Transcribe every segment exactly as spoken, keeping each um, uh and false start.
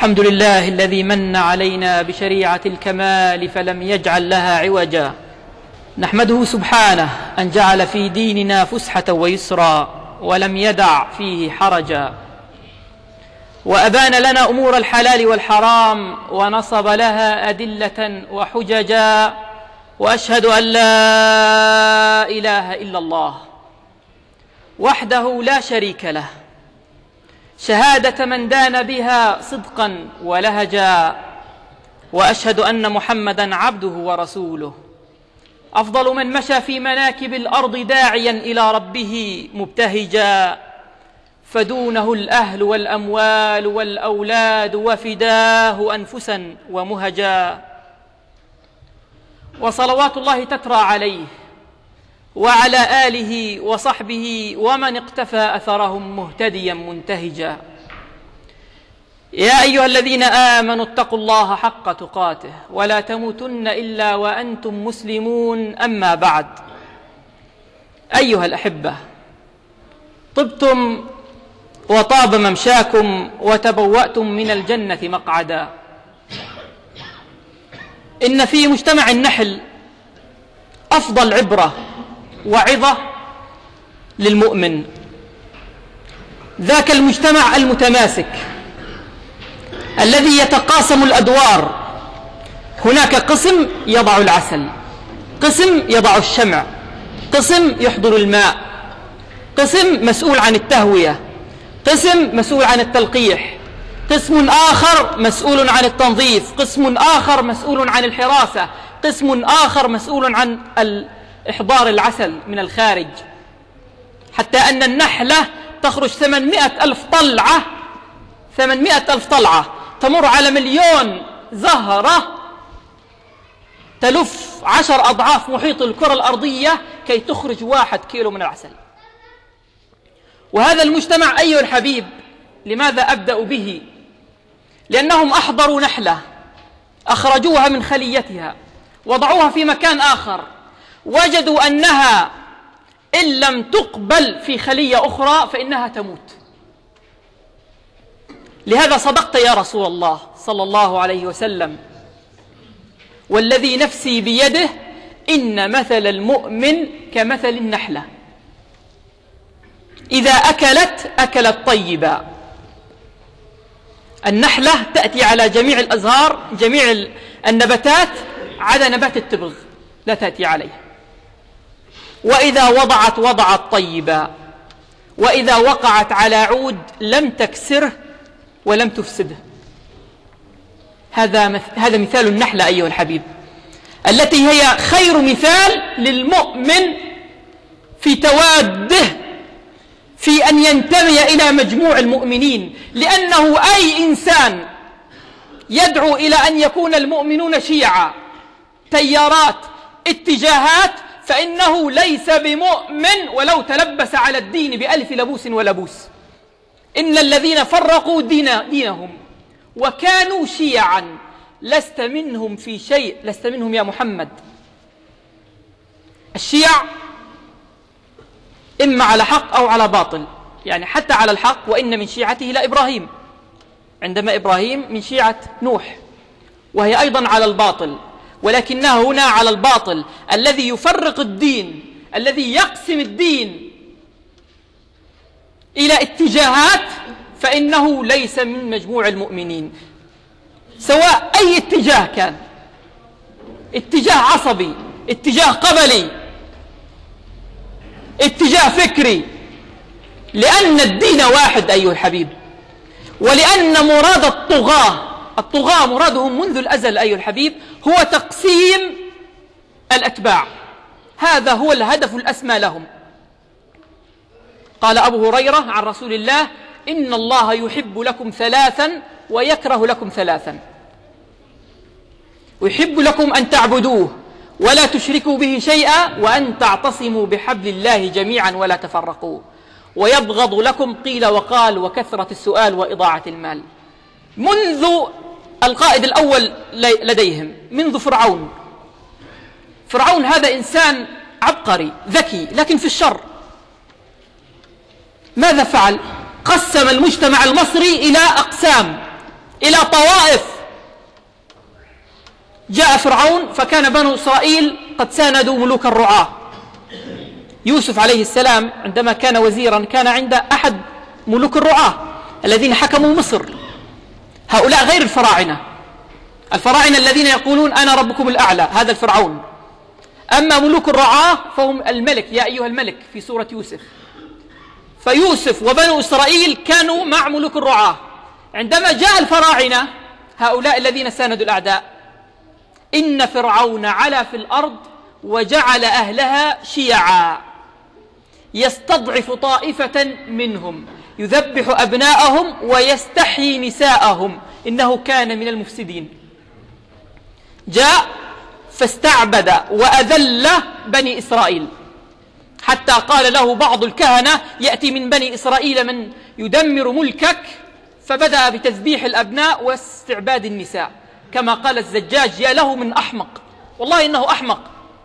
الحمد لله الذي من علينا بشريعة الكمال فلم يجعل لها عوجا. نحمده سبحانه أن جعل في ديننا فسحة ويسرا ولم يدع فيه حرجا، وأبان لنا أمور الحلال والحرام ونصب لها أدلة وحججا، وأشهد أن لا إله إلا الله وحده لا شريك له، شهادة من دان بها صدقا ولهجا، وأشهد أن محمدا عبده ورسوله أفضل من مشى في مناكب الأرض داعيا إلى ربه مبتهجا، فدونه الأهل والأموال والأولاد وفداه أنفسا ومهجا. وصلوات الله تترى عليه وعلى آله وصحبه ومن اقتفى أثرهم مهتديا منتهجا. يا أيها الذين آمنوا اتقوا الله حق تقاته ولا تموتن إلا وأنتم مسلمون. أما بعد، أيها الأحبة، طبتم وطاب ممشاكم وتبوأتم من الجنة مقعدا. إن في مجتمع النحل أفضل عبرة وعظة للمؤمن، ذاك المجتمع المتماسك الذي يتقاسم الأدوار. هناك قسم يضع العسل، قسم يضع الشمع، قسم يحضر الماء، قسم مسؤول عن التهوية، قسم مسؤول عن التلقيح، قسم آخر مسؤول عن التنظيف، قسم آخر مسؤول عن الحراسة، قسم آخر مسؤول عن إحضار العسل من الخارج، حتى أن النحلة تخرج ثمانمائة ألف طلعة ثمانمائة ألف طلعة تمر على مليون زهرة تلف عشر أضعاف محيط الكرة الأرضية كي تخرج واحد كيلو من العسل. وهذا المجتمع أيها الحبيب، لماذا أبدأ به؟ لأنهم أحضروا نحلة، أخرجوها من خليتها، وضعوها في مكان آخر، وجدوا أنها إن لم تقبل في خلية أخرى فإنها تموت. لهذا صدقت يا رسول الله صلى الله عليه وسلم، والذي نفسي بيده إن مثل المؤمن كمثل النحلة، إذا أكلت أكلت طيبا. النحلة تأتي على جميع الأزهار، جميع النباتات، عدا نبات التبغ لا تأتي عليه. وإذا وضعت وضعت طيبا، وإذا وقعت على عود لم تكسره ولم تفسده. هذا هذا مثال النحلة أيها الحبيب، التي هي خير مثال للمؤمن في تواده، في أن ينتمي إلى مجموع المؤمنين. لأنه أي إنسان يدعو إلى أن يكون المؤمنون شيعا، تيارات، اتجاهات، فإنه ليس بمؤمن ولو تلبس على الدين بألف لبوس ولبوس. إن الذين فرقوا دين دينهم وكانوا شيعا لست منهم في شيء، لست منهم يا محمد. الشيع إما على حق أو على باطل، يعني حتى على الحق. وإن من شيعته لإبراهيم، عندما إبراهيم من شيعة نوح، وهي أيضا على الباطل، ولكنها هنا على الباطل الذي يفرق الدين، الذي يقسم الدين إلى اتجاهات، فإنه ليس من مجموع المؤمنين، سواء أي اتجاه كان، اتجاه عصبي، اتجاه قبلي، اتجاه فكري، لأن الدين واحد أيها الحبيب. ولأن مراد الطغاة الطغاة مرادهم منذ الأزل أيها الحبيب هو تقسيم الأتباع، هذا هو الهدف الأسمى لهم. قال أبو هريرة عن رسول الله: إن الله يحب لكم ثلاثا ويكره لكم ثلاثا، ويحب لكم أن تعبدوه ولا تشركوا به شيئا، وأن تعتصموا بحبل الله جميعا ولا تفرقوا، ويبغض لكم قيل وقال وكثرة السؤال وإضاعة المال. منذ القائد الأول لديهم، منذ فرعون. فرعون هذا إنسان عبقري ذكي، لكن في الشر. ماذا فعل؟ قسم المجتمع المصري إلى أقسام، إلى طوائف. جاء فرعون فكان بنو إسرائيل قد ساندوا ملوك الرعاة. يوسف عليه السلام عندما كان وزيرا كان عند أحد ملوك الرعاة الذين حكموا مصر. هؤلاء غير الفراعنة، الفراعنة الذين يقولون أنا ربكم الأعلى، هذا الفرعون. أما ملوك الرعاة فهم الملك، يا أيها الملك في سورة يوسف. فيوسف وبنو إسرائيل كانوا مع ملوك الرعاة. عندما جاء الفراعنة هؤلاء الذين ساندوا الأعداء: إن فرعون علا في الأرض وجعل أهلها شيعا يستضعف طائفة منهم يذبح أبناءهم ويستحيي نساءهم إنه كان من المفسدين. جاء فاستعبد وأذل بني إسرائيل، حتى قال له بعض الكهنة: يأتي من بني إسرائيل من يدمر ملكك. فبدأ بتذبيح الأبناء واستعباد النساء، كما قال الزجاج: يا له من أحمق. والله إنه أحمق،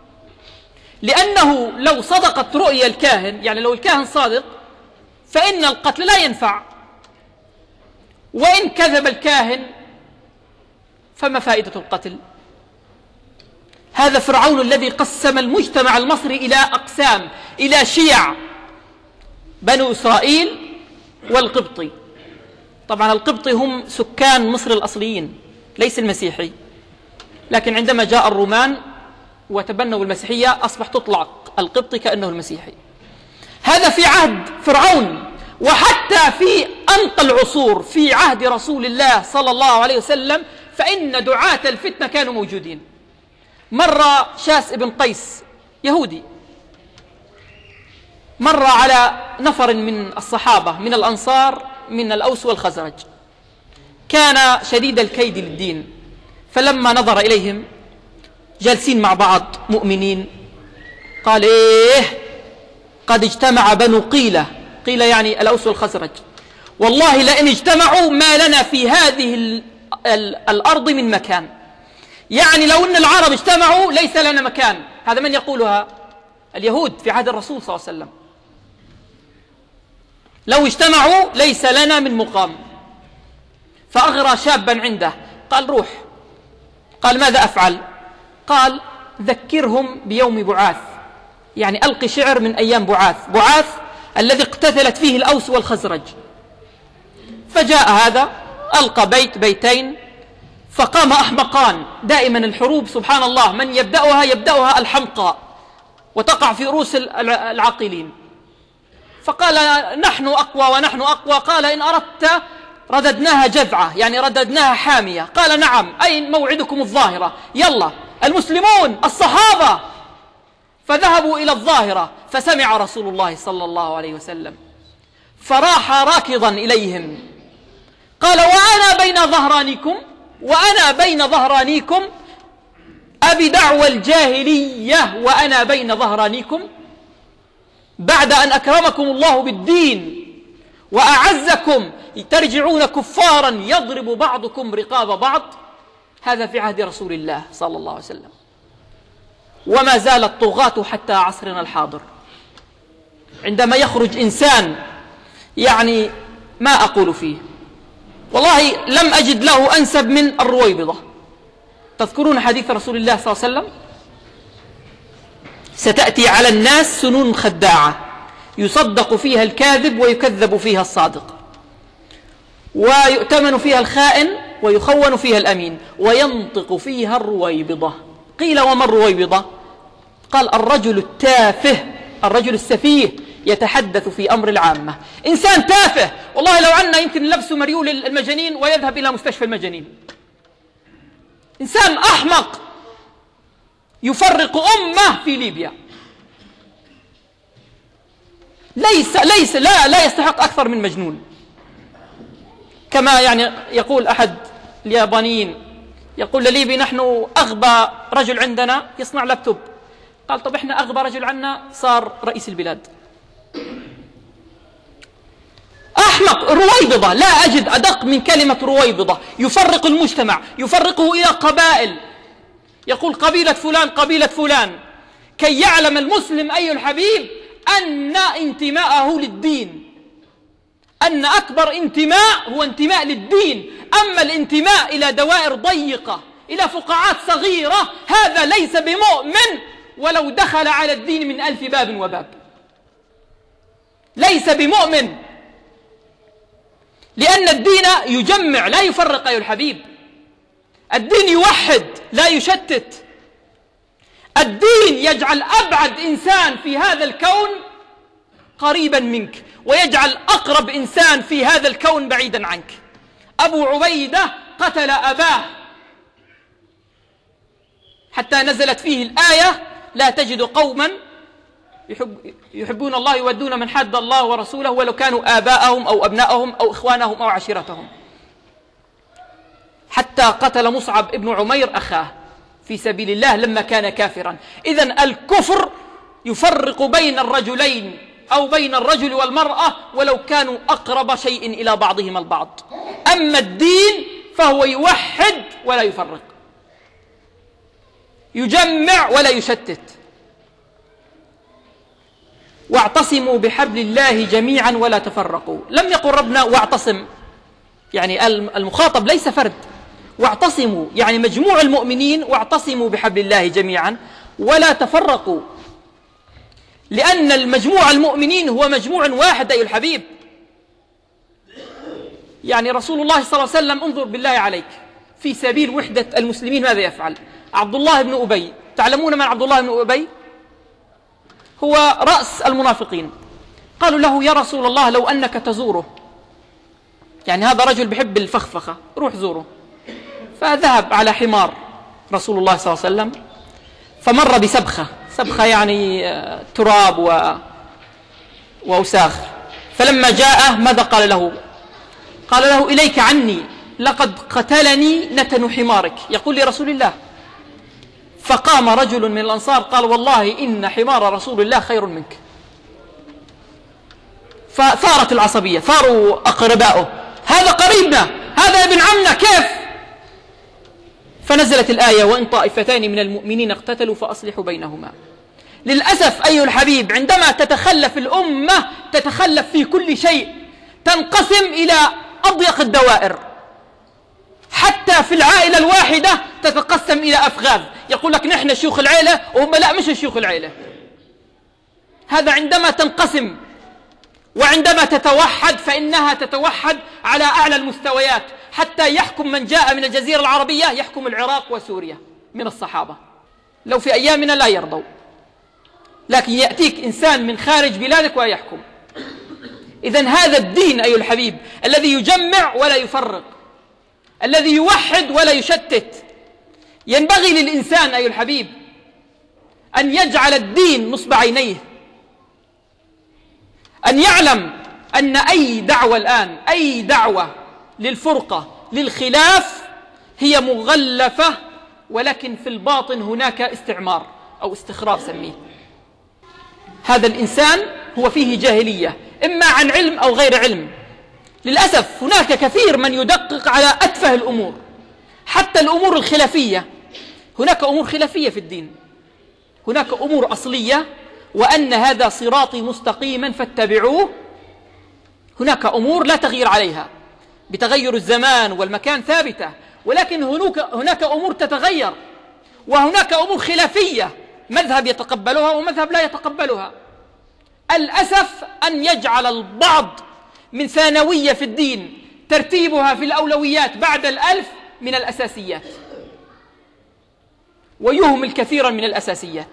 لأنه لو صدقت رؤيا الكاهن، يعني لو الكاهن صادق فإن القتل لا ينفع، وإن كذب الكاهن فما فائدة القتل؟ هذا فرعون الذي قسم المجتمع المصري إلى أقسام، إلى شيع: بنو إسرائيل والقبطي. طبعا القبطي هم سكان مصر الأصليين، ليس المسيحي، لكن عندما جاء الرومان وتبنوا المسيحية أصبح تطلق القبطي كأنه المسيحي. هذا في عهد فرعون. وحتى في أنقى العصور في عهد رسول الله صلى الله عليه وسلم فإن دعاة الفتنة كانوا موجودين. مر شاس ابن قيس يهودي، مر على نفر من الصحابة من الأنصار من الأوس والخزرج، كان شديد الكيد للدين. فلما نظر إليهم جالسين مع بعض مؤمنين قال: إيه قد اجتمع بنو قيلة، قيلة يعني الأوس والخزرج، والله لئن اجتمعوا ما لنا في هذه ال ال الأرض من مكان. يعني لو أن العرب اجتمعوا ليس لنا مكان. هذا من يقولها؟ اليهود في عهد الرسول صلى الله عليه وسلم. لو اجتمعوا ليس لنا من مقام. فأغرى شابا عنده قال: روح. قال: ماذا أفعل؟ قال: ذكرهم بيوم بعاث، يعني ألقي شعر من أيام بعاث، بعاث الذي اقتتلت فيه الأوس والخزرج. فجاء هذا ألقى بيت بيتين، فقام أحمقان. دائما الحروب سبحان الله من يبدأها يبدأها الحمقى وتقع في رؤوس العاقلين. فقال: نحن أقوى ونحن أقوى. قال: إن أردت رددناها جذعة، يعني رددناها حامية. قال: نعم، أين موعدكم الظاهرة؟ يلا المسلمون الصحابة. فذهبوا إلى الظاهرة، فسمع رسول الله صلى الله عليه وسلم فراح راكضا إليهم قال: وأنا بين ظهرانيكم وأنا بين ظهرانيكم أبي دعوى الجاهلية وأنا بين ظهرانيكم، بعد أن أكرمكم الله بالدين وأعزكم ترجعون كفارا يضرب بعضكم رقاب بعض. هذا في عهد رسول الله صلى الله عليه وسلم. وما زال الطغاة حتى عصرنا الحاضر. عندما يخرج إنسان يعني ما أقول فيه، والله لم أجد له أنسب من الرويبضة. تذكرون حديث رسول الله صلى الله عليه وسلم: ستأتي على الناس سنون خداعة يصدق فيها الكاذب ويكذب فيها الصادق، ويؤتمن فيها الخائن ويخون فيها الأمين، وينطق فيها الرويبضة. قيل: وما الرويبضة؟ قال: الرجل التافه، الرجل السفيه يتحدث في أمر العامة. إنسان تافه، والله لو عنا يمكن لبسه مريول المجانين ويذهب إلى مستشفى المجانين. إنسان أحمق يفرق أمة في ليبيا، ليس ليس لا لا يستحق أكثر من مجنون. كما يعني يقول أحد اليابانيين، يقول لليبي: نحن أغبى رجل عندنا يصنع لابتوب. قال: طب إحنا أغبى رجل عنا صار رئيس البلاد. أحمق، رويبضة، لا أجد أدق من كلمة رويبضة. يفرق المجتمع، يفرقه إلى قبائل، يقول قبيلة فلان قبيلة فلان، كي يعلم المسلم أي الحبيب أن انتماءه للدين، أن أكبر انتماء هو انتماء للدين، أما الانتماء إلى دوائر ضيقة، إلى فقاعات صغيرة، هذا ليس بمؤمن ولو دخل على الدين من ألف باب وباب، ليس بمؤمن، لأن الدين يجمع لا يفرق أيها الحبيب، الدين يوحد لا يشتت، الدين يجعل أبعد إنسان في هذا الكون قريبا منك، ويجعل أقرب إنسان في هذا الكون بعيدا عنك. أبو عبيدة قتل أباه حتى نزلت فيه الآية: لا تجد قوما يحب يحبون الله يودون من حد الله ورسوله ولو كانوا آباءهم أو أبناءهم أو إخوانهم أو عشيرتهم، حتى قتل مصعب ابن عمير أخاه في سبيل الله لما كان كافرا. إذن الكفر يفرق بين الرجلين أو بين الرجل والمرأة ولو كانوا أقرب شيء إلى بعضهم البعض، أما الدين فهو يوحد ولا يفرق، يجمع ولا يشتت. واعتصموا بحبل الله جميعا ولا تفرقوا، لم يقل ربنا واعتصم، يعني المخاطب ليس فرد، واعتصموا يعني مجموع المؤمنين، واعتصموا بحبل الله جميعا ولا تفرقوا، لأن المجموع المؤمنين هو مجموع واحد أيها الحبيب. يعني رسول الله صلى الله عليه وسلم، انظر بالله عليك، في سبيل وحدة المسلمين ماذا يفعل؟ عبد الله بن أبي، تعلمون من عبد الله بن أبي؟ هو رأس المنافقين. قالوا له: يا رسول الله لو أنك تزوره، يعني هذا رجل بحب الفخفخة، روح زوره. فذهب على حمار رسول الله صلى الله عليه وسلم، فمر بسبخة، سبخة يعني تراب و... وأوساخ. فلما جاءه ماذا قال له؟ قال له: إليك عني، لقد قتلني نتن حمارك، يقول لرسول الله. فقام رجل من الأنصار قال: والله إن حمار رسول الله خير منك. فثارت العصبية، ثاروا أقرباؤه: هذا قريبنا، هذا ابن عمنا، كيف؟ فنزلت الآية: وإن طائفتان من المؤمنين اقتتلوا فأصلحوا بينهما. للأسف أيها الحبيب، عندما تتخلف الأمة تتخلف في كل شيء، تنقسم إلى أضيق الدوائر، حتى في العائلة الواحدة تتقسم إلى أفغاذ، يقول لك نحن شيوخ العائلة وهم لا مش شيوخ العائلة. هذا عندما تنقسم، وعندما تتوحد فإنها تتوحد على أعلى المستويات، حتى يحكم من جاء من الجزيرة العربية يحكم العراق وسوريا من الصحابة، لو في أيامنا لا يرضوا، لكن يأتيك إنسان من خارج بلادك ويحكم. إذن هذا الدين أيها الحبيب الذي يجمع ولا يفرق، الذي يوحد ولا يشتت. ينبغي للإنسان أيها الحبيب أن يجعل الدين نصب عينيه، أن يعلم أن أي دعوة الآن، أي دعوة للفرقة للخلاف هي مغلفة، ولكن في الباطن هناك استعمار أو استخراف سميه. هذا الإنسان هو فيه جاهلية، إما عن علم أو غير علم. للأسف هناك كثير من يدقق على أتفه الأمور، حتى الأمور الخلافية. هناك أمور خلافية في الدين، هناك أمور أصلية، وأن هذا صراطي مستقيما فاتبعوه. هناك أمور لا تغيير عليها، بتغير الزمان والمكان ثابتة، ولكن هناك هناك أمور تتغير، وهناك أمور خلافية، مذهب يتقبلها ومذهب لا يتقبلها. الأسف أن يجعل البعض من ثانوية في الدين ترتيبها في الأولويات بعد الألف من الأساسيات، ويهمل كثيرا من الأساسيات.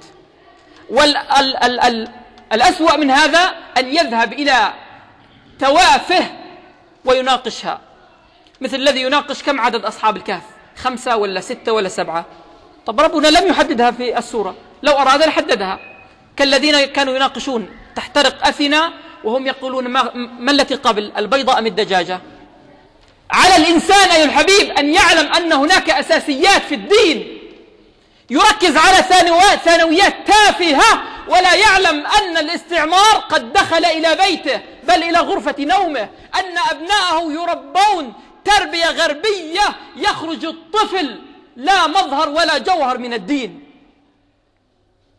والأسوأ من هذا أن يذهب إلى توافه ويناقشها، مثل الذي يناقش كم عدد أصحاب الكهف، خمسة ولا ستة ولا سبعة. طب ربنا لم يحددها في السورة، لو أراد لحددها، كالذين كانوا يناقشون تحترق أثنا وهم يقولون ما, ما التي قبل البيضة أم الدجاجة. على الإنسان أيها الحبيب أن يعلم أن هناك أساسيات في الدين، يركز على ثانويات تافهة، ولا يعلم أن الاستعمار قد دخل إلى بيته بل إلى غرفة نومه، أن أبناءه يربون تربية غربية، يخرج الطفل لا مظهر ولا جوهر من الدين.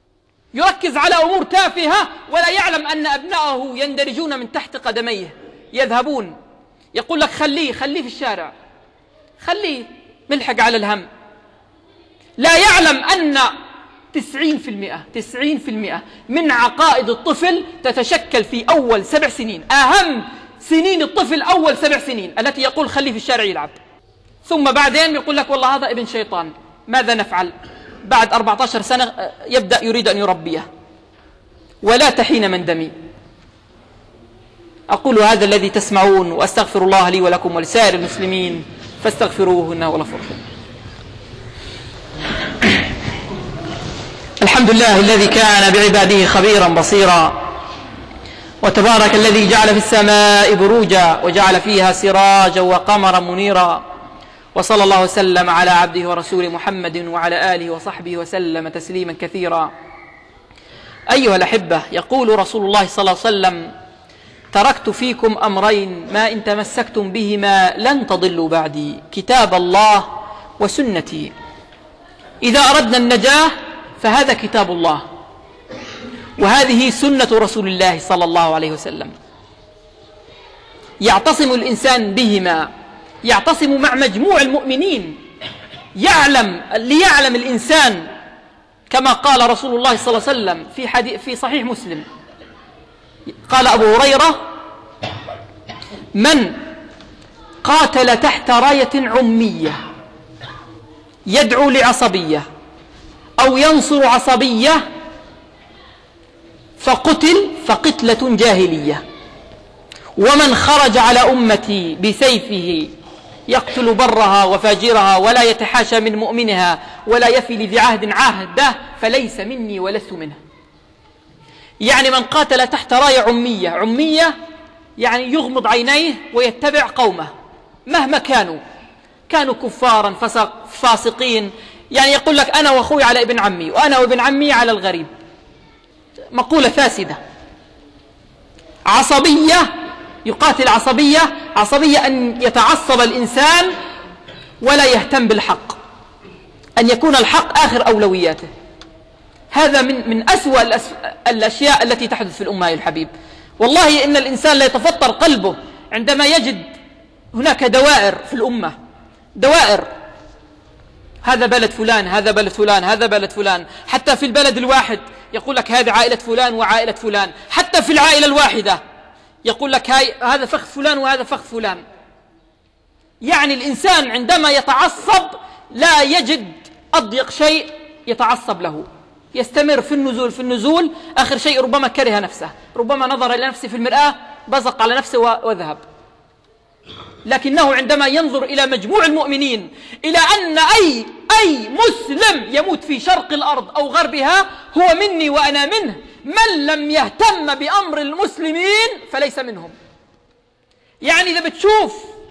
يركز على أمور تافهة ولا يعلم أن أبناءه يندرجون من تحت قدميه، يذهبون، يقول لك خليه خليه في الشارع، خليه ملحق على الهم. لا يعلم أن تسعين في المئة تسعين في المئة من عقائد الطفل تتشكل في أول سبع سنين. أهم سنين الطفل أول سبع سنين التي يقول خليه في الشارع يلعب، ثم بعدين يقول لك والله هذا ابن شيطان، ماذا نفعل؟ بعد أربعة عشر سنة يبدأ يريد أن يربيه. ولا تحين من دمي. أقول هذا الذي تسمعون، وأستغفر الله لي ولكم ولسائر المسلمين فاستغفروه إنه هو الغفور الرحيم. الحمد لله الذي كان بعباده خبيرا بصيرا، وتبارك الذي جعل في السماء بروجا وجعل فيها سراجا وقمرا منيرا، وصلى الله وسلم على عبده ورسوله محمد وعلى آله وصحبه وسلم تسليما كثيرا. أيها الأحبة، يقول رسول الله صلى الله عليه وسلم: تركت فيكم أمرين ما إن تمسكتم بهما لن تضلوا بعدي، كتاب الله وسنتي. إذا أردنا النجاة فهذا كتاب الله، وهذه سنة رسول الله صلى الله عليه وسلم. يعتصم الإنسان بهما، يعتصم مع مجموع المؤمنين. يعلم ليعلم الإنسان كما قال رسول الله صلى الله عليه وسلم في حديث في صحيح مسلم، قال أبو هريرة: من قاتل تحت راية عمية يدعو لعصبية أو ينصر عصبية فقتل فقتلة جاهلية، ومن خرج على أمتي بسيفه يقتل برها وفاجرها ولا يتحاشى من مؤمنها ولا يفي لذي عهد عهده فليس مني ولست منه. يعني من قاتل تحت راية عمية، عمية يعني يغمض عينيه ويتبع قومه مهما كانوا، كانوا كفارا فسق فاسقين، يعني يقول لك أنا وأخوي على ابن عمي وأنا وابن عمي على الغريب، مقولة فاسدة. عصبية، يقاتل عصبية، عصبية أن يتعصب الإنسان ولا يهتم بالحق، أن يكون الحق آخر أولوياته. هذا من من أسوأ الأشياء التي تحدث في الأمة يا الحبيب. والله إن الإنسان لا يتفطر قلبه عندما يجد هناك دوائر في الأمة، دوائر، هذا بلد فلان، هذا بلد فلان، هذا بلد فلان، حتى في البلد الواحد يقول لك هذه عائلة فلان وعائلة فلان، حتى في العائلة الواحدة يقول لك هاي هذا فخ فلان وهذا فخ فلان. يعني الإنسان عندما يتعصب لا يجد أضيق شيء يتعصب له، يستمر في النزول في النزول، آخر شيء ربما كره نفسه، ربما نظر إلى نفسه في المرآة بزق على نفسه وذهب. لكنه عندما ينظر إلى مجموع المؤمنين، إلى أن أي أي مسلم يموت في شرق الأرض أو غربها هو مني وأنا منه، من لم يهتم بأمر المسلمين فليس منهم. يعني إذا بتشوف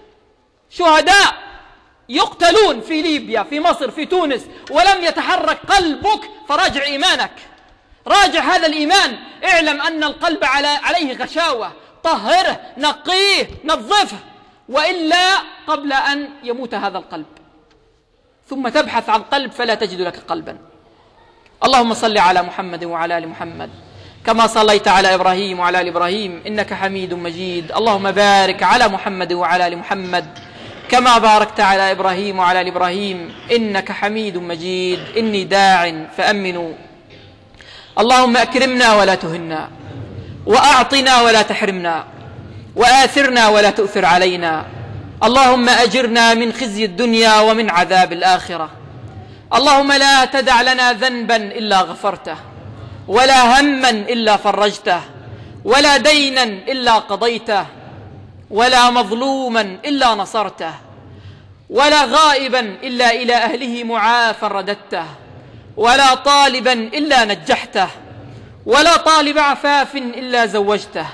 شهداء يقتلون في ليبيا، في مصر، في تونس، ولم يتحرك قلبك فراجع إيمانك، راجع هذا الإيمان، اعلم أن القلب على عليه غشاوة، طهره، نقيه، نظفه، وإلا قبل أن يموت هذا القلب. ثم تبحث عن قلب فلا تجد لك قلبا. اللهم صل على محمد وعلى آل محمد كما صليت على إبراهيم وعلى آل إبراهيم إنك حميد مجيد. اللهم بارك على محمد وعلى آل محمد كما باركت على إبراهيم وعلى آل إبراهيم إنك حميد مجيد. إني داع فأمنوا. اللهم أكرمنا ولا تهنا، وأعطنا ولا تحرمنا، وآثرنا ولا تؤثر علينا. اللهم أجرنا من خزي الدنيا ومن عذاب الآخرة. اللهم لا تدع لنا ذنبا إلا غفرته، ولا هما إلا فرجته، ولا دينا إلا قضيته، ولا مظلوما إلا نصرته، ولا غائبا إلا إلى أهله معافا رددته، ولا طالبا إلا نجحته، ولا طالب عفاف إلا زوجته.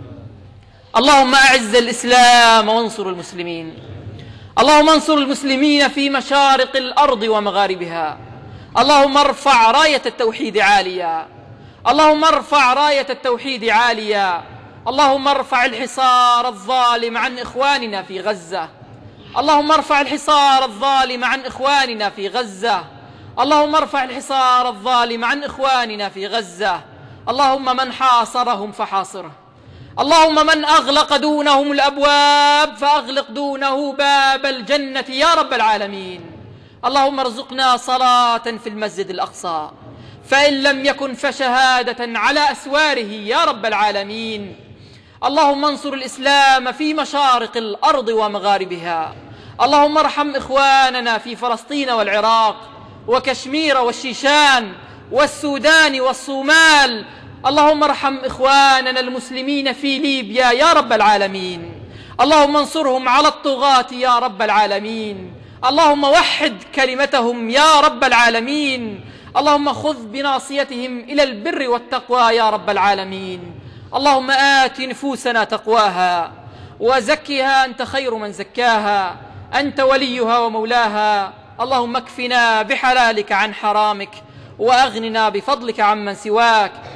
اللهم أعز الإسلام وانصر المسلمين. اللهم انصر المسلمين في مشارق الأرض ومغاربها. اللهم ارفع راية التوحيد عاليا. اللهم ارفع راية التوحيد عاليا. اللهم ارفع الحصار الظالم عن إخواننا في غزة. اللهم ارفع الحصار الظالم عن إخواننا في غزة. اللهم ارفع الحصار الظالم عن إخواننا في غزة. اللهم من حاصرهم فحاصره. اللهم من أغلق دونهم الأبواب فأغلق دونه باب الجنة يا رب العالمين. اللهم ارزقنا صلاة في المسجد الأقصى، فإن لم يكن فشهادة على أسواره يا رب العالمين. اللهم انصر الإسلام في مشارق الأرض ومغاربها. اللهم ارحم إخواننا في فلسطين والعراق وكشمير والشيشان والسودان والصومال. اللهم ارحم إخواننا المسلمين في ليبيا يا رب العالمين. اللهم انصرهم على الطغاة يا رب العالمين. اللهم وحد كلمتهم يا رب العالمين. اللهم خذ بناصيتهم إلى البر والتقوى يا رب العالمين. اللهم آت نفوسنا تقواها وزكها أنت خير من زكاها، أنت وليها ومولاها. اللهم اكفنا بحلالك عن حرامك وأغننا بفضلك عمن سواك.